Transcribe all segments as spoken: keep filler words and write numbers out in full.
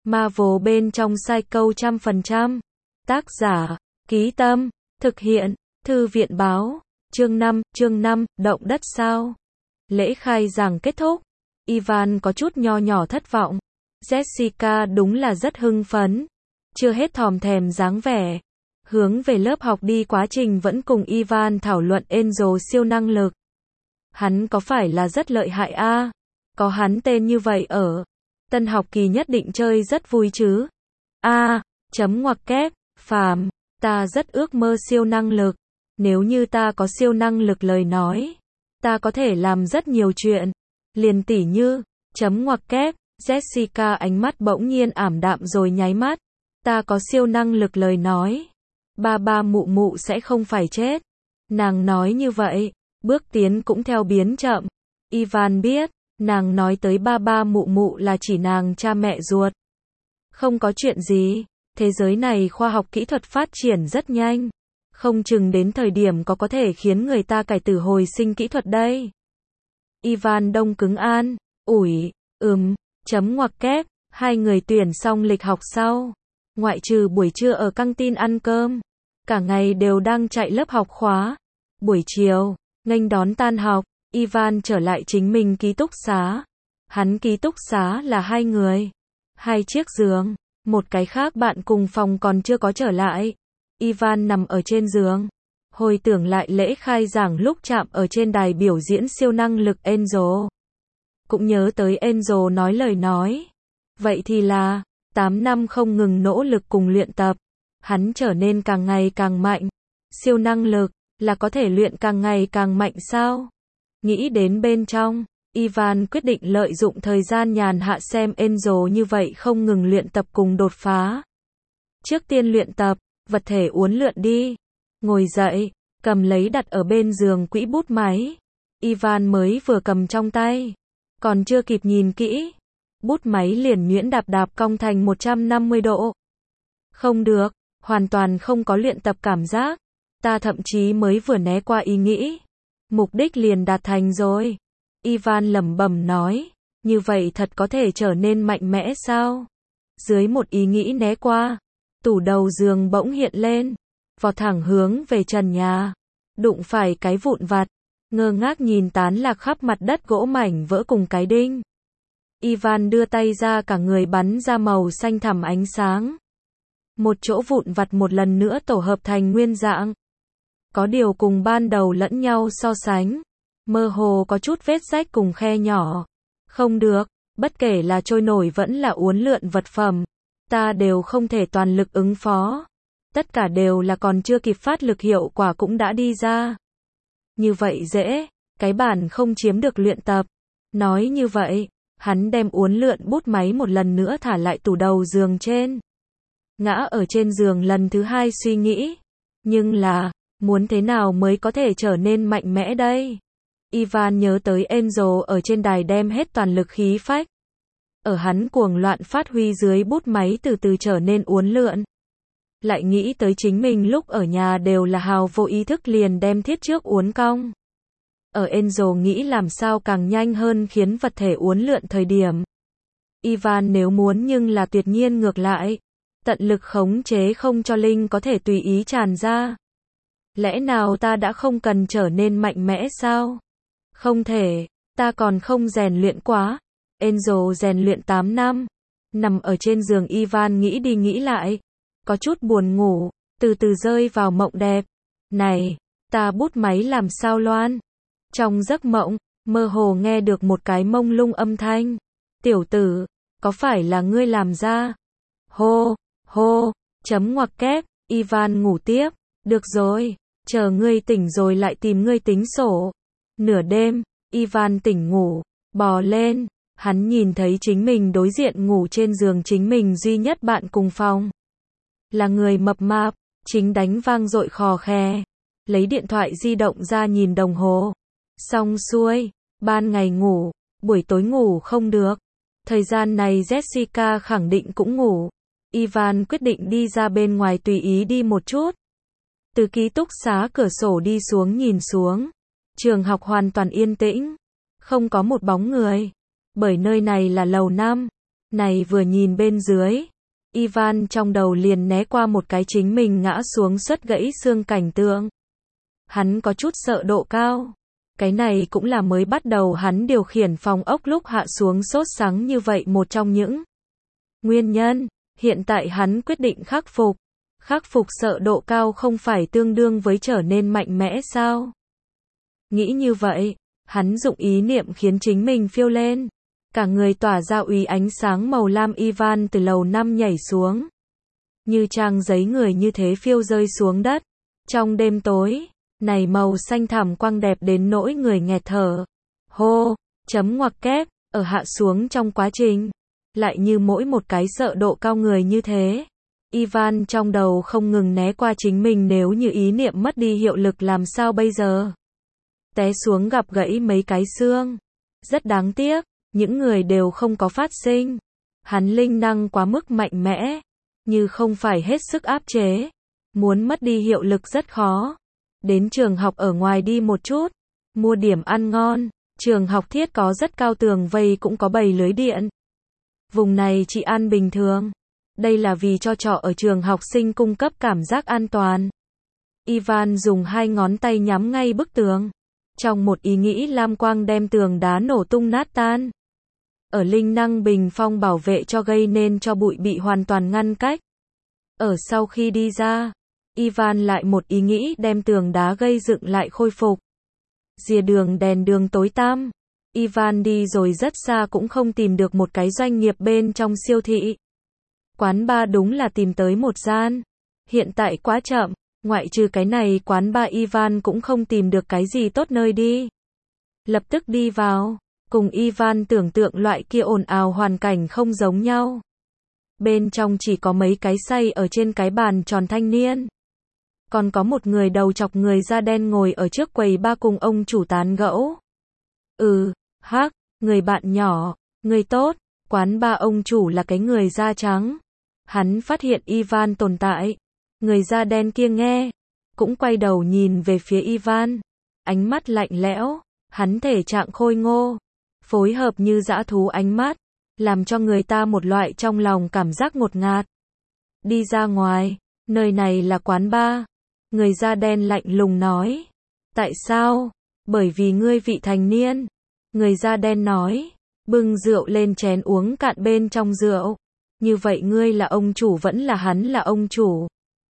Marvel bên trong sai câu trăm phần trăm. Tác giả, Ký Tâm, thực hiện, Thư viện báo, chương năm, chương năm, động đất sao? Lễ khai giảng kết thúc, Ivan có chút nho nhỏ thất vọng. Jessica đúng là rất hưng phấn, chưa hết thòm thèm dáng vẻ. Hướng về lớp học đi quá trình vẫn cùng Ivan thảo luận Angel siêu năng lực. Hắn có phải là rất lợi hại a? À? Có hắn tên như vậy ở tân học kỳ nhất định chơi rất vui chứ. A, à, chấm ngoặc kép, phàm, ta rất ước mơ siêu năng lực. Nếu như ta có siêu năng lực lời nói, ta có thể làm rất nhiều chuyện. Liền tỉ như, chấm ngoặc kép, Jessica ánh mắt bỗng nhiên ảm đạm rồi nháy mắt. Ta có siêu năng lực lời nói, ba ba mụ mụ sẽ không phải chết. Nàng nói như vậy, bước tiến cũng theo biến chậm. Ivan biết, nàng nói tới ba ba mụ mụ là chỉ nàng cha mẹ ruột. Không có chuyện gì, thế giới này khoa học kỹ thuật phát triển rất nhanh. Không chừng đến thời điểm có có thể khiến người ta cải tử hồi sinh kỹ thuật đây. Ivan đông cứng an, ủi, ừm, chấm ngoặc kép, hai người tuyển xong lịch học sau. Ngoại trừ buổi trưa ở căng tin ăn cơm, cả ngày đều đang chạy lớp học khóa. Buổi chiều, nghênh đón tan học, Ivan trở lại chính mình ký túc xá. Hắn ký túc xá là hai người, hai chiếc giường, một cái khác bạn cùng phòng còn chưa có trở lại. Ivan nằm ở trên giường, hồi tưởng lại lễ khai giảng lúc chạm ở trên đài biểu diễn siêu năng lực Angel. Cũng nhớ tới Angel nói lời nói. Vậy thì là, tám năm không ngừng nỗ lực cùng luyện tập, hắn trở nên càng ngày càng mạnh. Siêu năng lực, là có thể luyện càng ngày càng mạnh sao? Nghĩ đến bên trong, Ivan quyết định lợi dụng thời gian nhàn hạ xem Angel như vậy không ngừng luyện tập cùng đột phá. Trước tiên luyện tập, vật thể uốn lượn đi. Ngồi dậy, cầm lấy đặt ở bên giường quỹ bút máy. Ivan mới vừa cầm trong tay, còn chưa kịp nhìn kỹ, bút máy liền nhuyễn đạp đạp cong thành một trăm năm mươi độ. Không được, hoàn toàn không có luyện tập cảm giác. Ta thậm chí mới vừa né qua ý nghĩ, mục đích liền đạt thành rồi. Ivan lẩm bẩm nói, như vậy thật có thể trở nên mạnh mẽ sao? Dưới một ý nghĩ né qua, tủ đầu giường bỗng hiện lên, vọt thẳng hướng về trần nhà, đụng phải cái vụn vặt, ngơ ngác nhìn tán lạc khắp mặt đất gỗ mảnh vỡ cùng cái đinh. Ivan đưa tay ra, cả người bắn ra màu xanh thẳm ánh sáng. Một chỗ vụn vặt một lần nữa tổ hợp thành nguyên dạng. Có điều cùng ban đầu lẫn nhau so sánh, mơ hồ có chút vết rách cùng khe nhỏ. Không được, bất kể là trôi nổi vẫn là uốn lượn vật phẩm, ta đều không thể toàn lực ứng phó. Tất cả đều là còn chưa kịp phát lực hiệu quả cũng đã đi ra. Như vậy dễ, cái bản không chiếm được luyện tập. Nói như vậy, hắn đem uốn lượn bút máy một lần nữa thả lại tủ đầu giường trên. Ngã ở trên giường lần thứ hai suy nghĩ. Nhưng là, muốn thế nào mới có thể trở nên mạnh mẽ đây? Ivan nhớ tới Angel ở trên đài đem hết toàn lực khí phách. Ở hắn cuồng loạn phát huy dưới bút máy từ từ trở nên uốn lượn. Lại nghĩ tới chính mình lúc ở nhà đều là hào vô ý thức liền đem thiết trước uốn cong. Ở Angel nghĩ làm sao càng nhanh hơn khiến vật thể uốn lượn thời điểm. Ivan nếu muốn nhưng là tuyệt nhiên ngược lại. Tận lực khống chế không cho linh có thể tùy ý tràn ra. Lẽ nào ta đã không cần trở nên mạnh mẽ sao? Không thể, ta còn không rèn luyện quá. Angel rèn luyện tám năm. Nằm ở trên giường Ivan nghĩ đi nghĩ lại. Có chút buồn ngủ, từ từ rơi vào mộng đẹp. Này, ta bút máy làm sao loan? Trong giấc mộng, mơ hồ nghe được một cái mông lung âm thanh. Tiểu tử, có phải là ngươi làm ra? Hô, hô, chấm ngoặc kép, Ivan ngủ tiếp. Được rồi, chờ ngươi tỉnh rồi lại tìm ngươi tính sổ. Nửa đêm, Ivan tỉnh ngủ, bò lên, hắn nhìn thấy chính mình đối diện ngủ trên giường chính mình duy nhất bạn cùng phòng. Là người mập mạp, chính đánh vang dội khò khè. Lấy điện thoại di động ra nhìn đồng hồ. Xong xuôi, ban ngày ngủ, buổi tối ngủ không được. Thời gian này Jessica khẳng định cũng ngủ. Ivan quyết định đi ra bên ngoài tùy ý đi một chút. Từ ký túc xá cửa sổ đi xuống nhìn xuống. Trường học hoàn toàn yên tĩnh. Không có một bóng người. Bởi nơi này là lầu năm. Này vừa nhìn bên dưới, Ivan trong đầu liền né qua một cái chính mình ngã xuống suất gãy xương cảnh tượng. Hắn có chút sợ độ cao. Cái này cũng là mới bắt đầu hắn điều khiển phòng ốc lúc hạ xuống sốt sắng như vậy một trong những nguyên nhân. Hiện tại hắn quyết định khắc phục. Khắc phục sợ độ cao không phải tương đương với trở nên mạnh mẽ sao? Nghĩ như vậy, hắn dụng ý niệm khiến chính mình phiêu lên. Cả người tỏa ra uy ánh sáng màu lam. Ivan từ lầu năm nhảy xuống. Như trang giấy người như thế phiêu rơi xuống đất. Trong đêm tối, này màu xanh thẳm quang đẹp đến nỗi người nghẹt thở. Hô, chấm ngoặc kép, ở hạ xuống trong quá trình. Lại như mỗi một cái sợ độ cao người như thế. Ivan trong đầu không ngừng né qua chính mình nếu như ý niệm mất đi hiệu lực làm sao bây giờ. Té xuống gặp gãy mấy cái xương. Rất đáng tiếc, những người đều không có phát sinh. Hắn linh năng quá mức mạnh mẽ, như không phải hết sức áp chế. Muốn mất đi hiệu lực rất khó. Đến trường học ở ngoài đi một chút, mua điểm ăn ngon. Trường học thiết có rất cao tường vây cũng có bày lưới điện. Vùng này chỉ ăn bình thường. Đây là vì cho trọ ở trường học sinh cung cấp cảm giác an toàn. Ivan dùng hai ngón tay nhắm ngay bức tường. Trong một ý nghĩ lam quang đem tường đá nổ tung nát tan. Ở linh năng bình phong bảo vệ cho gây nên cho bụi bị hoàn toàn ngăn cách. Ở sau khi đi ra, Ivan lại một ý nghĩ đem tường đá gây dựng lại khôi phục. Rìa đường đèn đường tối tăm. Ivan đi rồi rất xa cũng không tìm được một cái doanh nghiệp bên trong siêu thị. Quán bar đúng là tìm tới một gian. Hiện tại quá chậm, ngoại trừ cái này quán bar Ivan cũng không tìm được cái gì tốt nơi đi. Lập tức đi vào, cùng Ivan tưởng tượng loại kia ồn ào hoàn cảnh không giống nhau. Bên trong chỉ có mấy cái xay ở trên cái bàn tròn thanh niên. Còn có một người đầu chọc người da đen ngồi ở trước quầy bar cùng ông chủ tán gẫu. Ừ, hắc, người bạn nhỏ, người tốt, quán bar ông chủ là cái người da trắng. Hắn phát hiện Ivan tồn tại. Người da đen kia nghe, cũng quay đầu nhìn về phía Ivan. Ánh mắt lạnh lẽo, hắn thể trạng khôi ngô, phối hợp như dã thú ánh mắt, làm cho người ta một loại trong lòng cảm giác ngột ngạt. Đi ra ngoài, nơi này là quán bar. Người da đen lạnh lùng nói. Tại sao? Bởi vì ngươi vị thành niên. Người da đen nói, bưng rượu lên chén uống cạn bên trong rượu. Như vậy ngươi là ông chủ vẫn là hắn là ông chủ?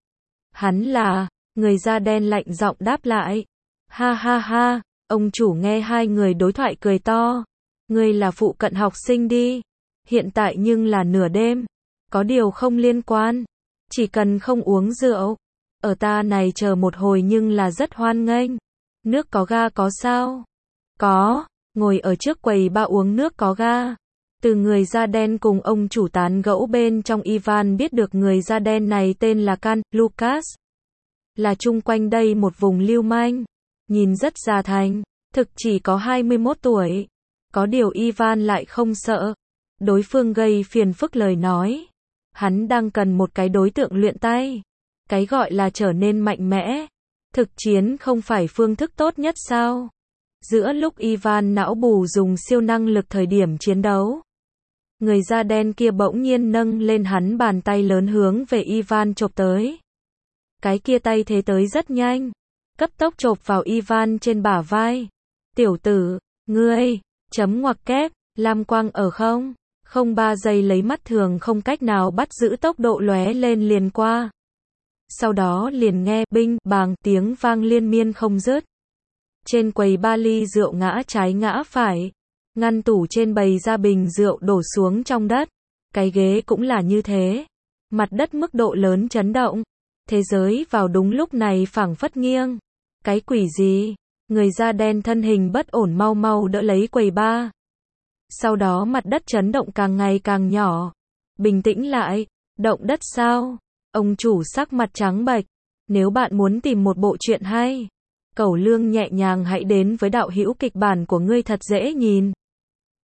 Hắn là, người da đen lạnh giọng đáp lại. Ha ha ha, ông chủ nghe hai người đối thoại cười to. Ngươi là phụ cận học sinh đi. Hiện tại nhưng là nửa đêm. Có điều không liên quan. Chỉ cần không uống rượu. Ở ta này chờ một hồi nhưng là rất hoan nghênh. Nước có ga có sao? Có, ngồi ở trước quầy ba uống nước có ga. Từ người da đen cùng ông chủ tán gẫu bên trong Ivan biết được người da đen này tên là Can, Lucas. Là chung quanh đây một vùng lưu manh. Nhìn rất già thành, thực chỉ có hai mươi mốt tuổi. Có điều Ivan lại không sợ. Đối phương gây phiền phức lời nói. Hắn đang cần một cái đối tượng luyện tay. Cái gọi là trở nên mạnh mẽ. Thực chiến không phải phương thức tốt nhất sao? Giữa lúc Ivan não bù dùng siêu năng lực thời điểm chiến đấu. Người da đen kia bỗng nhiên nâng lên hắn bàn tay lớn hướng về Ivan chộp tới. Cái kia tay thế tới rất nhanh. Cấp tốc chộp vào Ivan trên bả vai. Tiểu tử, ngươi, chấm ngoặc kép, lam quang ở không? Không ba giây lấy mắt thường không cách nào bắt giữ tốc độ lóe lên liền qua. Sau đó liền nghe binh bàng tiếng vang liên miên không dứt. Trên quầy ba ly rượu ngã trái ngã phải. Ngăn tủ trên bày ra bình rượu đổ xuống trong đất. Cái ghế cũng là như thế. Mặt đất mức độ lớn chấn động. Thế giới vào đúng lúc này phảng phất nghiêng. Cái quỷ gì? Người da đen thân hình bất ổn mau mau đỡ lấy quầy ba. Sau đó mặt đất chấn động càng ngày càng nhỏ. Bình tĩnh lại. Động đất sao? Ông chủ sắc mặt trắng bệch. Nếu bạn muốn tìm một bộ truyện hay, Cẩu Lương nhẹ nhàng hãy đến với đạo hữu kịch bản của ngươi thật dễ nhìn.